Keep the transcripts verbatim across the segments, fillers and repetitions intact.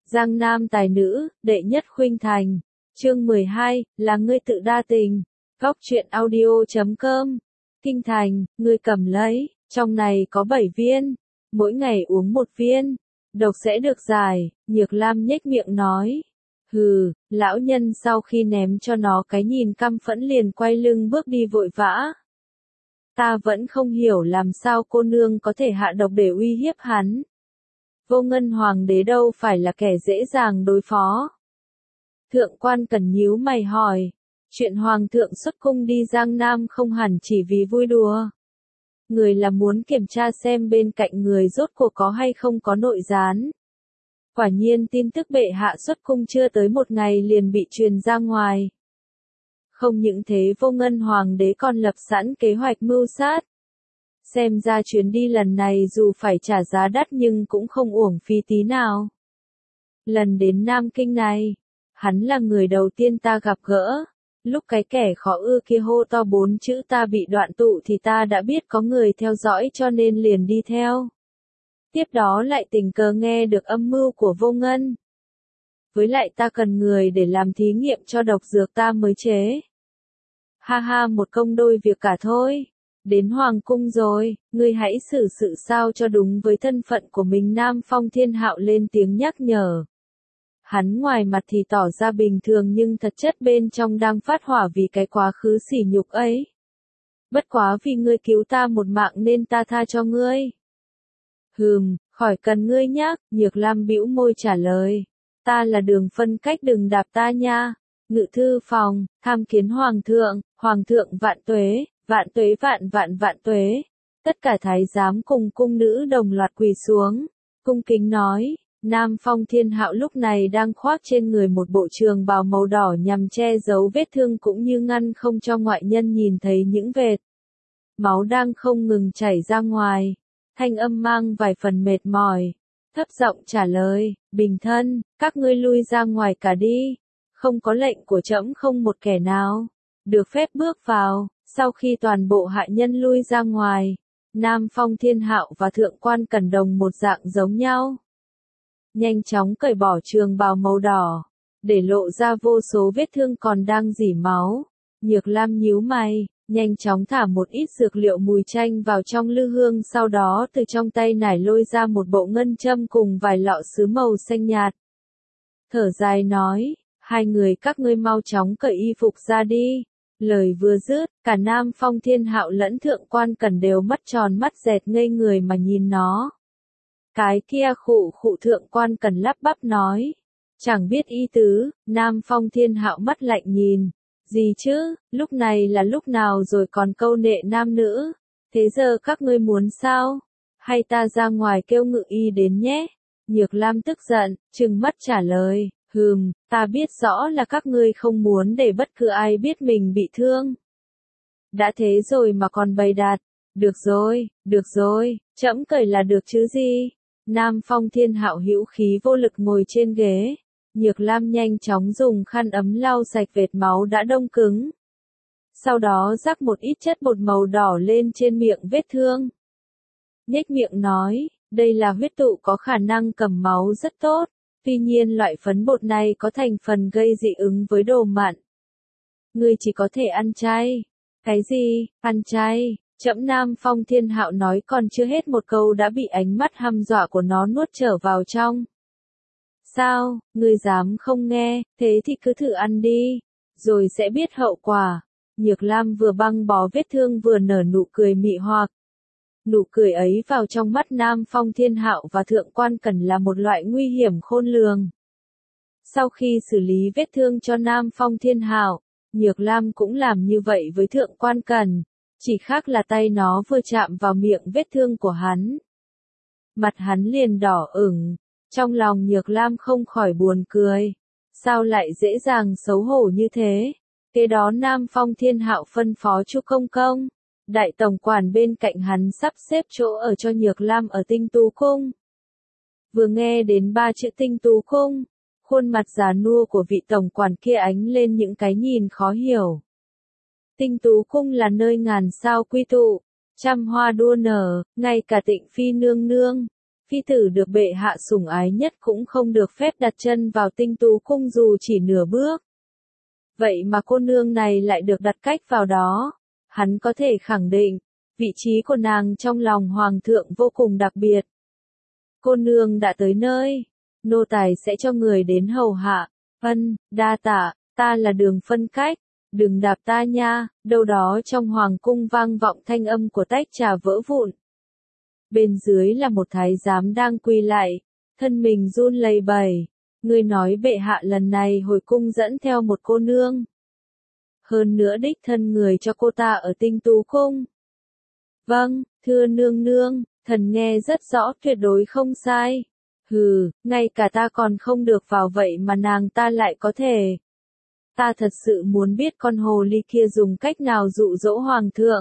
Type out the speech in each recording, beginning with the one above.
Giang Nam tài nữ, đệ nhất khuynh thành. Chương mười hai, là ngươi tự đa tình. Góc truyện audio chấm com. Kinh thành, ngươi cầm lấy, trong này có bảy viên, mỗi ngày uống một viên, độc sẽ được giải, Nhược Lam nhếch miệng nói. Hừ, lão nhân sau khi ném cho nó cái nhìn căm phẫn liền quay lưng bước đi vội vã. Ta vẫn không hiểu làm sao cô nương có thể hạ độc để uy hiếp hắn. Vô Ngân Hoàng đế đâu phải là kẻ dễ dàng đối phó. Thượng quan Cẩn nhíu mày hỏi, chuyện Hoàng thượng xuất cung đi Giang Nam không hẳn chỉ vì vui đùa. Người là muốn kiểm tra xem bên cạnh người rốt cuộc có hay không có nội gián. Quả nhiên tin tức bệ hạ xuất cung chưa tới một ngày liền bị truyền ra ngoài. Không những thế Vô Ngân Hoàng đế còn lập sẵn kế hoạch mưu sát. Xem ra chuyến đi lần này dù phải trả giá đắt nhưng cũng không uổng phí tí nào. Lần đến Nam Kinh này, hắn là người đầu tiên ta gặp gỡ. Lúc cái kẻ khó ưa kia hô to bốn chữ ta bị đoạn tụ thì ta đã biết có người theo dõi cho nên liền đi theo. Tiếp đó lại tình cờ nghe được âm mưu của Vô Ngân. Với lại ta cần người để làm thí nghiệm cho độc dược ta mới chế. Ha ha, một công đôi việc cả thôi. Đến Hoàng cung rồi, ngươi hãy xử sự sao cho đúng với thân phận của mình. Nam Phong Thiên Hạo lên tiếng nhắc nhở. Hắn ngoài mặt thì tỏ ra bình thường nhưng thật chất bên trong đang phát hỏa vì cái quá khứ sỉ nhục ấy. Bất quá vì ngươi cứu ta một mạng nên ta tha cho ngươi. Hừm, khỏi cần ngươi nhắc, Nhược Lam bĩu môi trả lời. Ta là Đường Phân Cách, đừng đạp ta nha. Ngự thư phòng, tham kiến Hoàng thượng, Hoàng thượng vạn tuế, vạn tuế vạn vạn vạn tuế. Tất cả thái giám cùng cung nữ đồng loạt quỳ xuống, cung kính nói. Nam Phong Thiên Hạo lúc này đang khoác trên người một bộ trường bào màu đỏ nhằm che giấu vết thương cũng như ngăn không cho ngoại nhân nhìn thấy những vệt máu đang không ngừng chảy ra ngoài. Thanh âm mang vài phần mệt mỏi, thấp giọng trả lời, bình thân, các ngươi lui ra ngoài cả đi. Không có lệnh của trẫm không một kẻ nào được phép bước vào. Sau khi toàn bộ hạ nhân lui ra ngoài, Nam Phong Thiên Hạo và Thượng quan Cẩn đồng một dạng giống nhau. Nhanh chóng cởi bỏ trường bào màu đỏ, để lộ ra vô số vết thương còn đang rỉ máu. Nhược Lam nhíu mày, nhanh chóng thả một ít dược liệu mùi chanh vào trong lư hương, sau đó từ trong tay nải lôi ra một bộ ngân châm cùng vài lọ sứ màu xanh nhạt. Thở dài nói, hai người các ngươi mau chóng cởi y phục ra đi. Lời vừa dứt, cả Nam Phong Thiên Hạo lẫn Thượng quan Cẩn đều mắt tròn mắt dẹt ngây người mà nhìn nó. Cái kia, khụ khụ, Thượng quan Cẩn lắp bắp nói. Chẳng biết ý tứ. Nam Phong Thiên Hạo mắt lạnh nhìn. Gì chứ, lúc này là lúc nào rồi còn câu nệ nam nữ. Thế giờ các ngươi muốn sao? Hay ta ra ngoài kêu ngự y đến nhé? Nhược Lam tức giận, trừng mắt trả lời. Hừm, ta biết rõ là các ngươi không muốn để bất cứ ai biết mình bị thương. Đã thế rồi mà còn bày đặt. Được rồi, được rồi, trẫm cởi là được chứ gì. Nam Phong Thiên Hạo hữu khí vô lực ngồi trên ghế. Nhược Lam nhanh chóng dùng khăn ấm lau sạch vệt máu đã đông cứng. Sau đó rắc một ít chất bột màu đỏ lên trên miệng vết thương. Nhếch miệng nói, đây là huyết tụ có khả năng cầm máu rất tốt. Tuy nhiên loại phấn bột này có thành phần gây dị ứng với đồ mặn. Ngươi chỉ có thể ăn chay. Cái gì, ăn chay? Trẫm Nam Phong Thiên Hạo nói còn chưa hết một câu đã bị ánh mắt hăm dọa của nó nuốt trở vào trong. Sao, ngươi dám không nghe, thế thì cứ thử ăn đi, rồi sẽ biết hậu quả. Nhược Lam vừa băng bó vết thương vừa nở nụ cười mị hoặc. Nụ cười ấy vào trong mắt Nam Phong Thiên Hạo và Thượng quan Cẩn là một loại nguy hiểm khôn lường. Sau khi xử lý vết thương cho Nam Phong Thiên Hạo, Nhược Lam cũng làm như vậy với Thượng quan Cẩn, chỉ khác là tay nó vừa chạm vào miệng vết thương của hắn. Mặt hắn liền đỏ ửng, trong lòng Nhược Lam không khỏi buồn cười. Sao lại dễ dàng xấu hổ như thế? Kế đó Nam Phong Thiên Hạo phân phó Chu Công Công, đại tổng quản bên cạnh hắn sắp xếp chỗ ở cho Nhược Lam ở Tinh Tú Cung. Vừa nghe đến ba chữ Tinh Tú Cung, khuôn mặt già nua của vị tổng quản kia ánh lên những cái nhìn khó hiểu. Tinh Tú Cung là nơi ngàn sao quy tụ, trăm hoa đua nở, ngay cả Tịnh Phi nương nương, Phi tử được bệ hạ sủng ái nhất cũng không được phép đặt chân vào Tinh Tú cung dù chỉ nửa bước. Vậy mà cô nương này lại được đặt cách vào đó. Hắn có thể khẳng định, vị trí của nàng trong lòng hoàng thượng vô cùng đặc biệt. Cô nương đã tới nơi, nô tài sẽ cho người đến hầu hạ. Ân, đa tạ, ta là Đường Phân Cách, đừng đạp ta nha. Đâu đó trong hoàng cung vang vọng thanh âm của tách trà vỡ vụn. Bên dưới là một thái giám đang quỳ lại, thân mình run lẩy bẩy. Ngươi nói bệ hạ lần này hồi cung dẫn theo một cô nương. Hơn nữa đích thân người cho cô ta ở Tinh Tú cung. Vâng, thưa nương nương, thần nghe rất rõ, tuyệt đối không sai. Hừ, ngay cả ta còn không được vào vậy mà nàng ta lại có thể. Ta thật sự muốn biết con hồ ly kia dùng cách nào dụ dỗ hoàng thượng.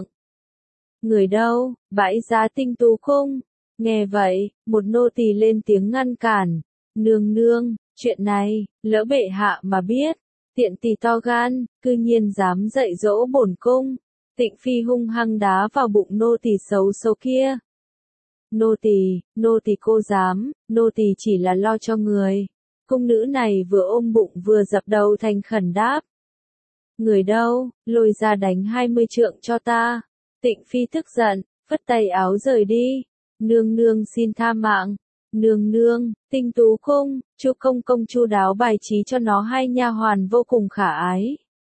Người đâu, bãi giá Tinh Tú cung. Nghe vậy, một nô tỳ lên tiếng ngăn cản. Nương nương, chuyện này, lỡ bệ hạ mà biết, tiện tỳ to gan, cư nhiên dám dạy dỗ bổn cung. Tịnh phi hung hăng đá vào bụng nô tỳ xấu xấu kia. Nô tỳ, nô tỳ cô dám, nô tỳ chỉ là lo cho người. Cung nữ này vừa ôm bụng vừa dập đầu thành khẩn đáp. Người đâu, lôi ra đánh hai mươi trượng cho ta. Tịnh phi tức giận, phất tay áo rời đi. Nương nương xin tha mạng. Nương nương, Tinh Tú cung, Chu công công chu đáo bài trí cho nó hai nha hoàn vô cùng khả ái.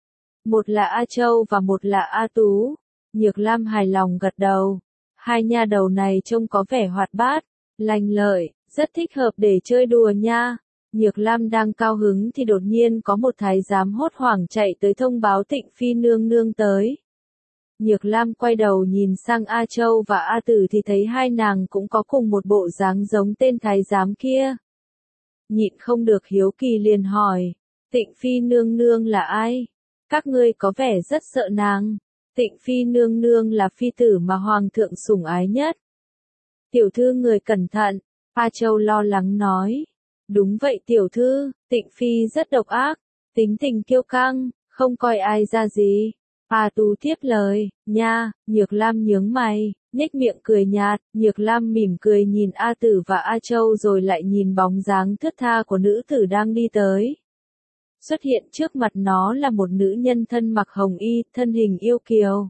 Một là A Châu và một là A Tú. Nhược Lam hài lòng gật đầu. Hai nha đầu này trông có vẻ hoạt bát, lanh lợi, rất thích hợp để chơi đùa nha. Nhược Lam đang cao hứng thì đột nhiên có một thái giám hốt hoảng chạy tới thông báo Tịnh phi nương nương tới. Nhược Lam quay đầu nhìn sang A Châu và A Tử thì thấy hai nàng cũng có cùng một bộ dáng giống tên thái giám kia. Nhịn không được hiếu kỳ liền hỏi, Tịnh phi nương nương là ai? Các ngươi có vẻ rất sợ nàng. Tịnh phi nương nương là phi tử mà hoàng thượng sủng ái nhất. Tiểu thư người cẩn thận, A Châu lo lắng nói. Đúng vậy tiểu thư, Tịnh phi rất độc ác, tính tình kiêu căng, không coi ai ra gì. A Tú tiếp lời, nha. Nhược Lam nhướng mày, nhếch miệng cười nhạt. Nhược Lam mỉm cười nhìn A Tử và A Châu rồi lại nhìn bóng dáng thướt tha của nữ tử đang đi tới. Xuất hiện trước mặt nó là một nữ nhân thân mặc hồng y, thân hình yêu kiều.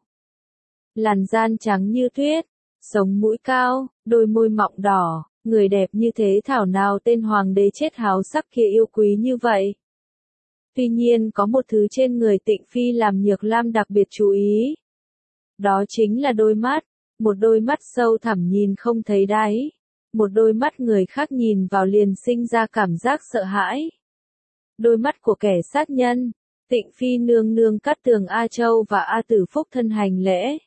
Làn da trắng như tuyết, sống mũi cao, đôi môi mọng đỏ, người đẹp như thế thảo nào tên hoàng đế chết háo sắc kia yêu quý như vậy. Tuy nhiên có một thứ trên người Tịnh phi làm Nhược Lam đặc biệt chú ý. Đó chính là đôi mắt, một đôi mắt sâu thẳm nhìn không thấy đáy. Một đôi mắt người khác nhìn vào liền sinh ra cảm giác sợ hãi. Đôi mắt của kẻ sát nhân. Tịnh phi nương nương Cát Tường A Châu và A Tử phúc thân hành lễ.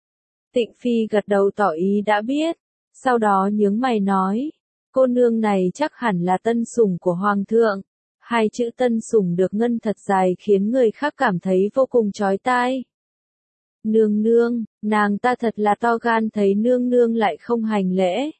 Tịnh phi gật đầu tỏ ý đã biết, sau đó nhướng mày nói, cô nương này chắc hẳn là tân sủng của hoàng thượng. Hai chữ tân sủng được ngân thật dài khiến người khác cảm thấy vô cùng chói tai. Nương nương, nàng ta thật là to gan thấy nương nương lại không hành lễ.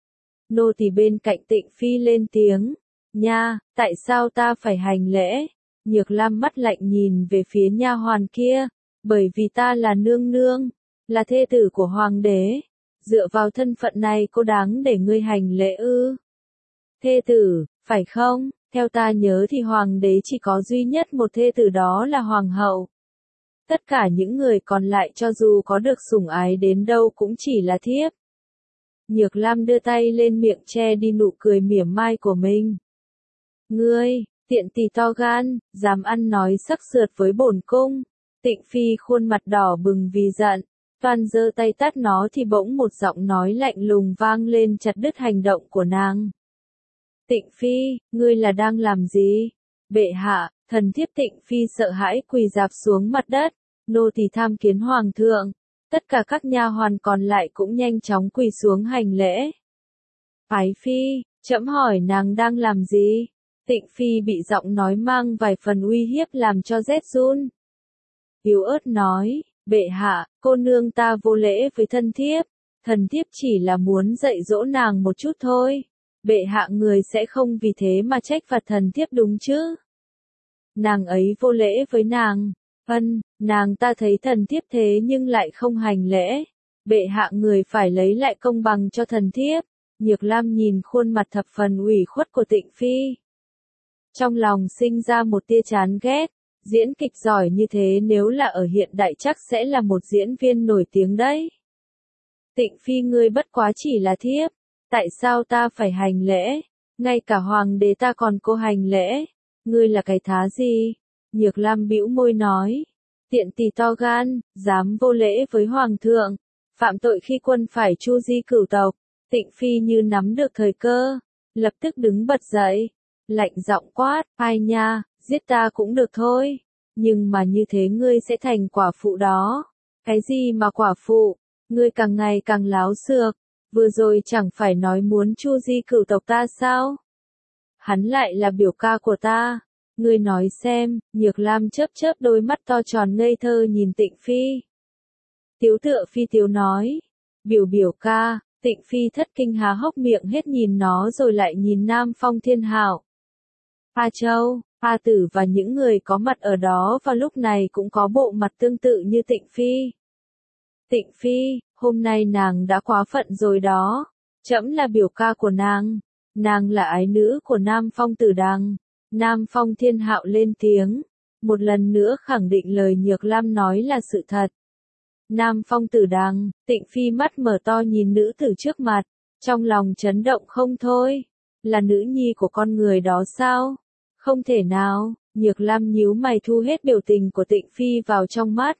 Nô tỳ bên cạnh Tịnh phi lên tiếng. Nha, tại sao ta phải hành lễ? Nhược Lam mắt lạnh nhìn về phía nha hoàn kia, bởi vì ta là nương nương, là thê tử của hoàng đế. Dựa vào thân phận này cô đáng để ngươi hành lễ ư? Thê tử, phải không? Theo ta nhớ thì hoàng đế chỉ có duy nhất một thê tử, đó là hoàng hậu. Tất cả những người còn lại cho dù có được sủng ái đến đâu cũng chỉ là thiếp. Nhược Lam đưa tay lên miệng che đi nụ cười mỉa mai của mình. Ngươi, tiện tỳ to gan, dám ăn nói sắc sượt với bổn cung. Tịnh phi khuôn mặt đỏ bừng vì giận, toan giơ tay tát nó thì bỗng một giọng nói lạnh lùng vang lên chặt đứt hành động của nàng. Tịnh phi, ngươi là đang làm gì? Bệ hạ, thần thiếp Tịnh phi sợ hãi quỳ rạp xuống mặt đất, nô tỳ tham kiến hoàng thượng. Tất cả các nha hoàn còn lại cũng nhanh chóng quỳ xuống hành lễ. Ái phi, trẫm hỏi nàng đang làm gì? Tịnh phi bị giọng nói mang vài phần uy hiếp làm cho rét run. Yếu ớt nói, bệ hạ, cô nương ta vô lễ với thân thiếp, thần thiếp chỉ là muốn dạy dỗ nàng một chút thôi. Bệ hạ người sẽ không vì thế mà trách phạt thần thiếp đúng chứ? Nàng ấy vô lễ với nàng. Ân, nàng ta thấy thần thiếp thế nhưng lại không hành lễ. Bệ hạ người phải lấy lại công bằng cho thần thiếp. Nhược Lam nhìn khuôn mặt thập phần ủy khuất của Tịnh Phi. Trong lòng sinh ra một tia chán ghét, diễn kịch giỏi như thế nếu là ở hiện đại chắc sẽ là một diễn viên nổi tiếng đấy. Tịnh Phi ngươi bất quá chỉ là thiếp, tại sao ta phải hành lễ, ngay cả hoàng đế ta còn cô hành lễ, ngươi là cái thá gì? Nhược Lam bĩu môi nói, tiện tỳ to gan, dám vô lễ với hoàng thượng, phạm tội khi quân phải chu di cửu tộc. Tịnh Phi như nắm được thời cơ, lập tức đứng bật dậy, lạnh giọng quát, ai nha, giết ta cũng được thôi, nhưng mà như thế ngươi sẽ thành quả phụ đó. Cái gì mà quả phụ, ngươi càng ngày càng láo xược, vừa rồi chẳng phải nói muốn chu di cửu tộc ta sao? Hắn lại là biểu ca của ta, ngươi nói xem. Nhược Lam chớp chớp đôi mắt to tròn ngây thơ nhìn Tịnh Phi. Tiếu tựa phi tiếu nói, biểu biểu ca. Tịnh Phi thất kinh há hốc miệng hết nhìn nó rồi lại nhìn Nam Phong Thiên Hạo. A Châu, A Tử và những người có mặt ở đó vào lúc này cũng có bộ mặt tương tự như Tịnh Phi. Tịnh Phi, hôm nay nàng đã quá phận rồi đó. Trẫm là biểu ca của nàng, nàng là ái nữ của Nam Phong Tử Đằng. Nam Phong Thiên Hạo lên tiếng, một lần nữa khẳng định lời Nhược Lam nói là sự thật. Nam Phong Tử Đằng, Tịnh Phi mắt mở to nhìn nữ tử trước mặt, trong lòng chấn động không thôi. Là nữ nhi của con người đó sao? Không thể nào. Nhược Lam nhíu mày thu hết biểu tình của Tịnh Phi vào trong mắt.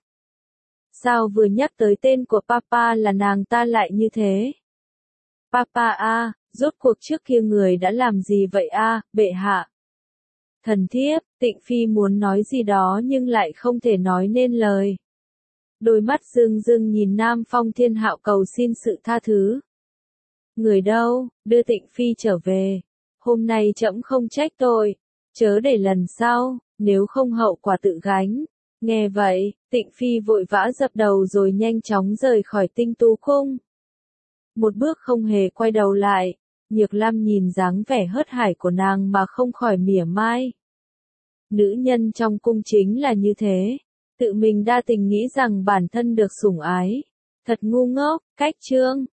Sao vừa nhắc tới tên của Papa là nàng ta lại như thế? Papa a, rốt cuộc trước kia người đã làm gì vậy a, bệ hạ? Thần thiếp, Tịnh Phi muốn nói gì đó nhưng lại không thể nói nên lời. Đôi mắt rưng rưng nhìn Nam Phong Thiên Hạo cầu xin sự tha thứ. Người đâu, đưa Tịnh Phi trở về. Hôm nay trẫm không trách tội, chớ để lần sau, nếu không hậu quả tự gánh. Nghe vậy, Tịnh Phi vội vã dập đầu rồi nhanh chóng rời khỏi Tinh Tú Cung. Một bước không hề quay đầu lại, Nhược Lam nhìn dáng vẻ hớt hải của nàng mà không khỏi mỉa mai. Nữ nhân trong cung chính là như thế. Tự mình đa tình nghĩ rằng bản thân được sủng ái. Thật ngu ngốc. Cách chương